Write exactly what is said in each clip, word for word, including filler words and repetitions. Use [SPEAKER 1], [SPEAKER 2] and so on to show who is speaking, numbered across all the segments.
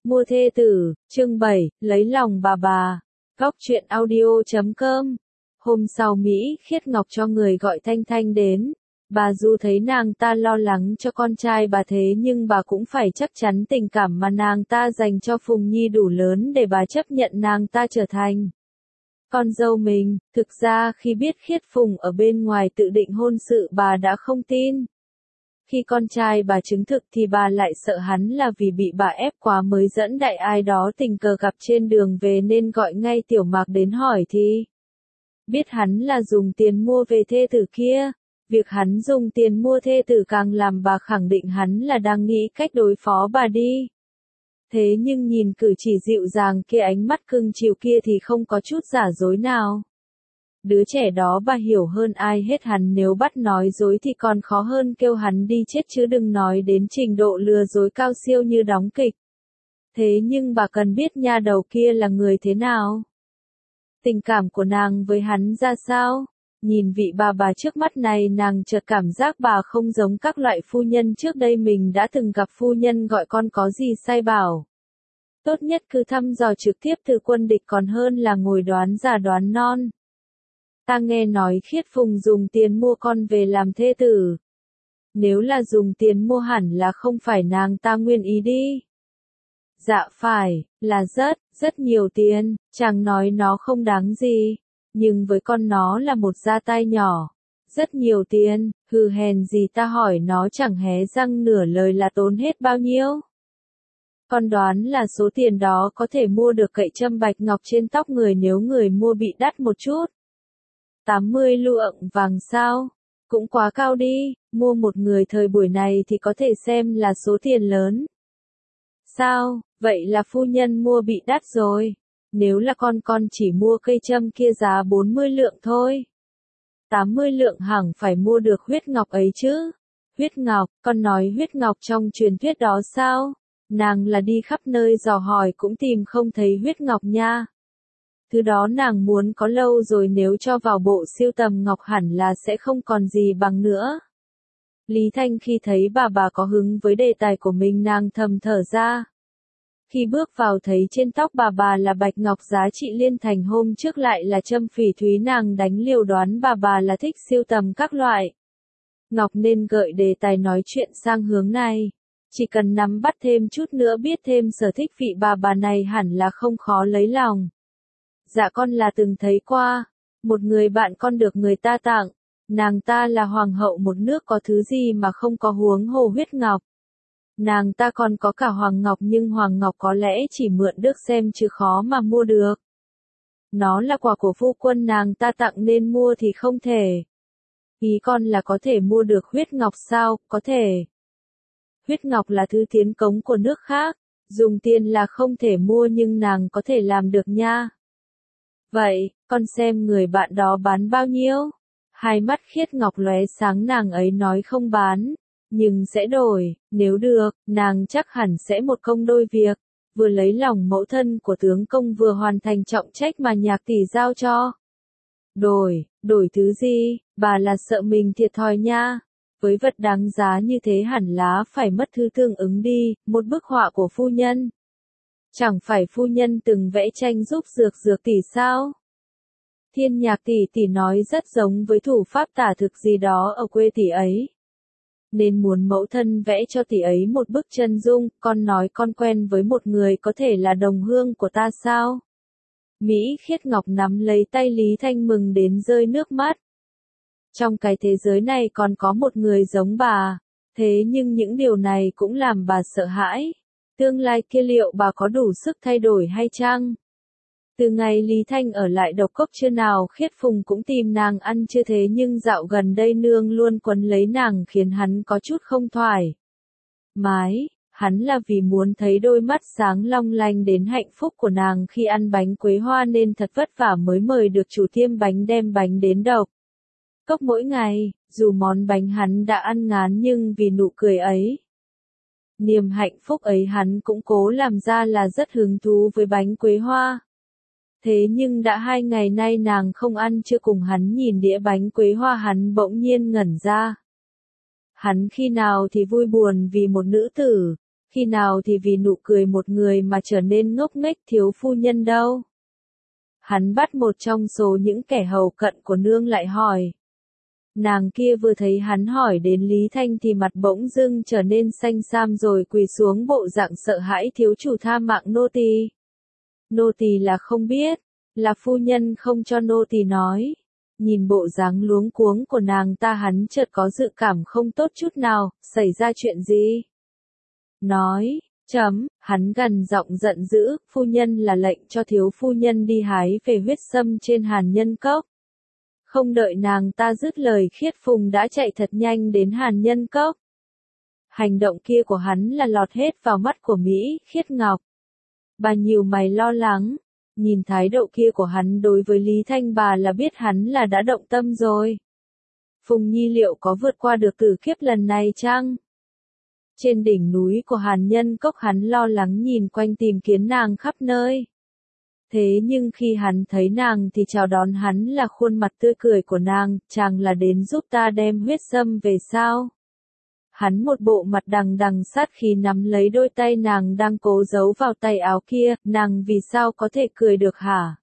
[SPEAKER 1] Mua thê tử, chương bảy, lấy lòng bà bà. Góc truyện audio chấm com. Hôm sau Mỹ Khiết Ngọc cho người gọi Thanh Thanh đến. Bà dù thấy nàng ta lo lắng cho con trai bà thế nhưng bà cũng phải chắc chắn tình cảm mà nàng ta dành cho Phùng Nhi đủ lớn để bà chấp nhận nàng ta trở thành con dâu mình. Thực ra khi biết Khiết Phùng ở bên ngoài tự định hôn sự bà đã không tin. Khi con trai bà chứng thực thì bà lại sợ hắn là vì bị bà ép quá mới dẫn đại ai đó tình cờ gặp trên đường về nên gọi ngay Tiểu Mạc đến hỏi thì biết hắn là dùng tiền mua về thê tử kia. Việc hắn dùng tiền mua thê tử càng làm bà khẳng định hắn là đang nghĩ cách đối phó bà đi. Thế nhưng nhìn cử chỉ dịu dàng kia, ánh mắt cưng chiều kia thì không có chút giả dối nào. Đứa trẻ đó bà hiểu hơn ai hết, hắn nếu bắt nói dối thì còn khó hơn kêu hắn đi chết chứ đừng nói đến trình độ lừa dối cao siêu như đóng kịch. Thế nhưng bà cần biết nha đầu kia là người thế nào. Tình cảm của nàng với hắn ra sao? Nhìn vị bà bà trước mắt này nàng chợt cảm giác bà không giống các loại phu nhân trước đây mình đã từng gặp. Phu nhân gọi con có gì sai bảo. Tốt nhất cứ thăm dò trực tiếp từ quân địch còn hơn là ngồi đoán già đoán non. Ta nghe nói Khiết Phùng dùng tiền mua con về làm thê tử. Nếu là dùng tiền mua hẳn là không phải nàng ta nguyên ý đi. Dạ phải, là rất, rất nhiều tiền, chàng nói nó không đáng gì. Nhưng với con nó là một gia tai nhỏ. Rất nhiều tiền, hừ hèn gì ta hỏi nó chẳng hé răng nửa lời là tốn hết bao nhiêu. Con đoán là số tiền đó có thể mua được cậy châm bạch ngọc trên tóc người nếu người mua bị đắt một chút. tám mươi lượng vàng sao? Cũng quá cao đi, mua một người thời buổi này thì có thể xem là số tiền lớn. Sao, vậy là phu nhân mua bị đắt rồi. Nếu là con con chỉ mua cây châm kia giá bốn mươi lượng thôi. tám mươi lượng hẳn phải mua được huyết ngọc ấy chứ. Huyết ngọc, con nói huyết ngọc trong truyền thuyết đó sao? Nàng là đi khắp nơi dò hỏi cũng tìm không thấy huyết ngọc nha. Thứ đó nàng muốn có lâu rồi, nếu cho vào bộ siêu tầm ngọc hẳn là sẽ không còn gì bằng nữa. Lý Thanh khi thấy bà bà có hứng với đề tài của mình nàng thầm thở ra. Khi bước vào thấy trên tóc bà bà là bạch ngọc giá trị liên thành, hôm trước lại là châm phỉ thúy, nàng đánh liều đoán bà bà là thích siêu tầm các loại ngọc nên gợi đề tài nói chuyện sang hướng này. Chỉ cần nắm bắt thêm chút nữa, biết thêm sở thích vị bà bà này hẳn là không khó lấy lòng. Dạ con là từng thấy qua, một người bạn con được người ta tặng, nàng ta là hoàng hậu một nước, có thứ gì mà không có huống hồ huyết ngọc. Nàng ta còn có cả hoàng ngọc, nhưng hoàng ngọc có lẽ chỉ mượn được xem chứ khó mà mua được. Nó là quà của phu quân nàng ta tặng nên mua thì không thể. Ý con là có thể mua được huyết ngọc sao? Có thể. Huyết ngọc là thứ tiến cống của nước khác, dùng tiền là không thể mua nhưng nàng có thể làm được nha. Vậy, con xem người bạn đó bán bao nhiêu? Hai mắt Khiết Ngọc lóe sáng, nàng ấy nói không bán, nhưng sẽ đổi, nếu được, nàng chắc hẳn sẽ một công đôi việc, vừa lấy lòng mẫu thân của tướng công vừa hoàn thành trọng trách mà Nhạc tỷ giao cho. Đổi, đổi thứ gì? Bà là sợ mình thiệt thòi nha. Với vật đáng giá như thế hẳn là phải mất thứ tương ứng đi, một bức họa của phu nhân. Chẳng phải phu nhân từng vẽ tranh giúp Dược Dược tỷ sao? Thiên Nhạc tỷ tỷ nói rất giống với thủ pháp tả thực gì đó ở quê tỷ ấy. Nên muốn mẫu thân vẽ cho tỷ ấy một bức chân dung. Con nói con quen với một người có thể là đồng hương của ta sao? Mỹ Khiết Ngọc nắm lấy tay Lý Thanh mừng đến rơi nước mắt. Trong cái thế giới này còn có một người giống bà, thế nhưng những điều này cũng làm bà sợ hãi. Tương lai kia liệu bà có đủ sức thay đổi hay chăng? Từ ngày Lý Thanh ở lại Độc Cốc chưa nào Khiết Phùng cũng tìm nàng ăn chưa, thế nhưng dạo gần đây nương luôn quấn lấy nàng khiến hắn có chút không thoải mái. Hắn là vì muốn thấy đôi mắt sáng long lanh đến hạnh phúc của nàng khi ăn bánh quế hoa nên thật vất vả mới mời được chủ tiệm bánh đem bánh đến Độc Cốc mỗi ngày. Dù món bánh hắn đã ăn ngán nhưng vì nụ cười ấy, niềm hạnh phúc ấy, hắn cũng cố làm ra là rất hứng thú với bánh quế hoa. Thế nhưng đã hai ngày nay nàng không ăn chưa, cùng hắn nhìn đĩa bánh quế hoa hắn bỗng nhiên ngẩn ra. Hắn khi nào thì vui buồn vì một nữ tử, Khi nào thì vì nụ cười một người mà trở nên ngốc nghếch thiếu phu nhân đâu? Hắn bắt một trong số những kẻ hầu cận của nương lại hỏi. Nàng kia vừa thấy hắn hỏi đến Lý Thanh thì mặt bỗng dưng trở nên xanh xam rồi quỳ xuống bộ dạng sợ hãi thiếu chủ tha mạng nô tỳ. Nô tỳ là không biết, là phu nhân không cho nô tỳ nói. Nhìn bộ dáng luống cuống của nàng ta hắn chợt có dự cảm không tốt chút nào, xảy ra chuyện gì? Nói, chấm, hắn gần giọng giận dữ, phu nhân là lệnh cho thiếu phu nhân đi hái về huyết sâm trên Hàn Nhân Cốc. Không đợi nàng ta dứt lời Khiết Phùng đã chạy thật nhanh đến Hàn Nhân Cốc. Hành động kia của hắn là lọt hết vào mắt của Mỹ, Khiết Ngọc. Bà nhíu mày lo lắng, nhìn thái độ kia của hắn đối với Lý Thanh bà là biết hắn là đã động tâm rồi. Phùng Nhi liệu có vượt qua được tử kiếp lần này chăng? Trên đỉnh núi của Hàn Nhân Cốc hắn lo lắng nhìn quanh tìm kiếm nàng khắp nơi. Thế nhưng khi hắn thấy nàng thì chào đón hắn là khuôn mặt tươi cười của nàng, chàng là đến giúp ta đem huyết sâm về sao? Hắn một bộ mặt đằng đằng sát khí nắm lấy đôi tay nàng đang cố giấu vào tay áo kia, nàng vì sao có thể cười được hả?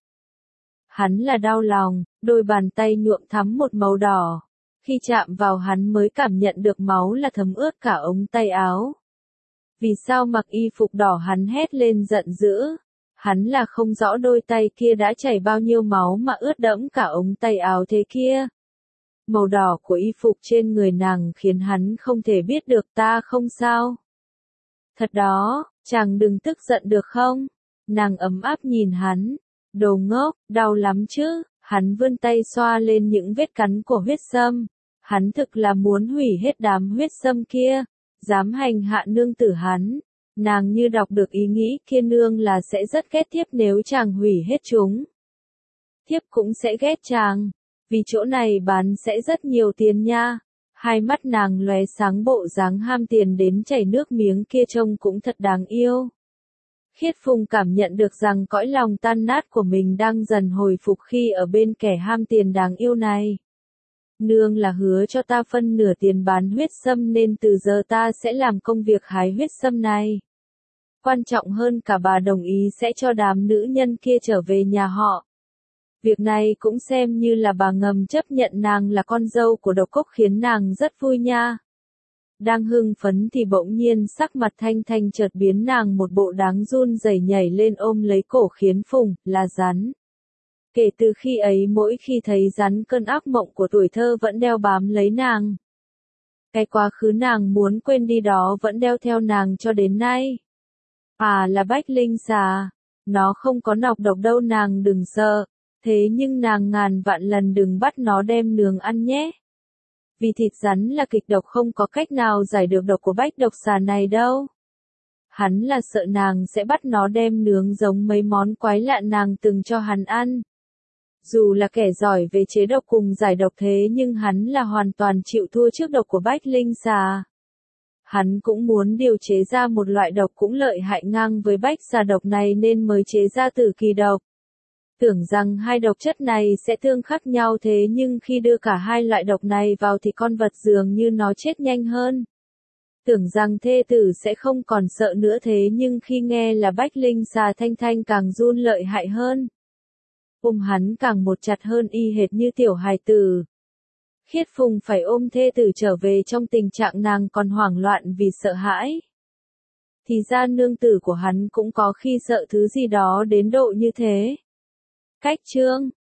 [SPEAKER 1] Hắn là đau lòng, đôi bàn tay nhuộm thắm một màu đỏ. Khi chạm vào hắn mới cảm nhận được máu là thấm ướt cả ống tay áo. Vì sao mặc y phục đỏ hắn hét lên giận dữ? Hắn là không rõ đôi tay kia đã chảy bao nhiêu máu mà ướt đẫm cả ống tay áo thế kia. Màu đỏ của y phục trên người nàng khiến hắn không thể biết được ta không sao. Thật đó, chàng đừng tức giận được không? Nàng ấm áp nhìn hắn. Đồ ngốc, đau lắm chứ? Hắn vươn tay xoa lên những vết cắn của huyết sâm. Hắn thực là muốn hủy hết đám huyết sâm kia. Dám hành hạ nương tử hắn. Nàng như đọc được ý nghĩ kia nương là sẽ rất ghét thiếp nếu chàng hủy hết chúng. Thiếp cũng sẽ ghét chàng. Vì chỗ này bán sẽ rất nhiều tiền nha. Hai mắt nàng lóe sáng bộ dáng ham tiền đến chảy nước miếng kia trông cũng thật đáng yêu. Khiết Phùng cảm nhận được rằng cõi lòng tan nát của mình đang dần hồi phục khi ở bên kẻ ham tiền đáng yêu này. Nương là hứa cho ta phân nửa tiền bán huyết sâm nên từ giờ ta sẽ làm công việc hái huyết sâm này. Quan trọng hơn cả bà đồng ý sẽ cho đám nữ nhân kia trở về nhà họ. Việc này cũng xem như là bà ngầm chấp nhận nàng là con dâu của Độc Cốc khiến nàng rất vui nha. Đang hưng phấn thì bỗng nhiên sắc mặt Thanh Thanh chợt biến nàng một bộ đáng run rẩy nhảy lên ôm lấy cổ khiến Phùng, là rắn. Kể từ khi ấy mỗi khi thấy rắn cơn ác mộng của tuổi thơ vẫn đeo bám lấy nàng. Cái quá khứ nàng muốn quên đi đó vẫn đeo theo nàng cho đến nay. À là Bách Linh xà, nó không có nọc độc đâu nàng đừng sợ, thế nhưng nàng ngàn vạn lần đừng bắt nó đem nướng ăn nhé. Vì thịt rắn là kịch độc không có cách nào giải được độc của bách độc xà này đâu. Hắn là sợ nàng sẽ bắt nó đem nướng giống mấy món quái lạ nàng từng cho hắn ăn. Dù là kẻ giỏi về chế độc cùng giải độc thế nhưng hắn là hoàn toàn chịu thua trước độc của bách linh xà. Hắn cũng muốn điều chế ra một loại độc cũng lợi hại ngang với bách xà độc này nên mới chế ra tử kỳ độc. Tưởng rằng hai độc chất này sẽ tương khắc nhau thế nhưng khi đưa cả hai loại độc này vào thì con vật dường như nó chết nhanh hơn. Tưởng rằng thê tử sẽ không còn sợ nữa thế nhưng khi nghe là bách linh xà Thanh Thanh càng run lợi hại hơn. Ôm hắn càng một chặt hơn y hệt như tiểu hài tử. Khiết Phùng phải ôm thê tử trở về trong tình trạng nàng còn hoảng loạn vì sợ hãi. Thì ra nương tử của hắn cũng có khi sợ thứ gì đó đến độ như thế. Cách chương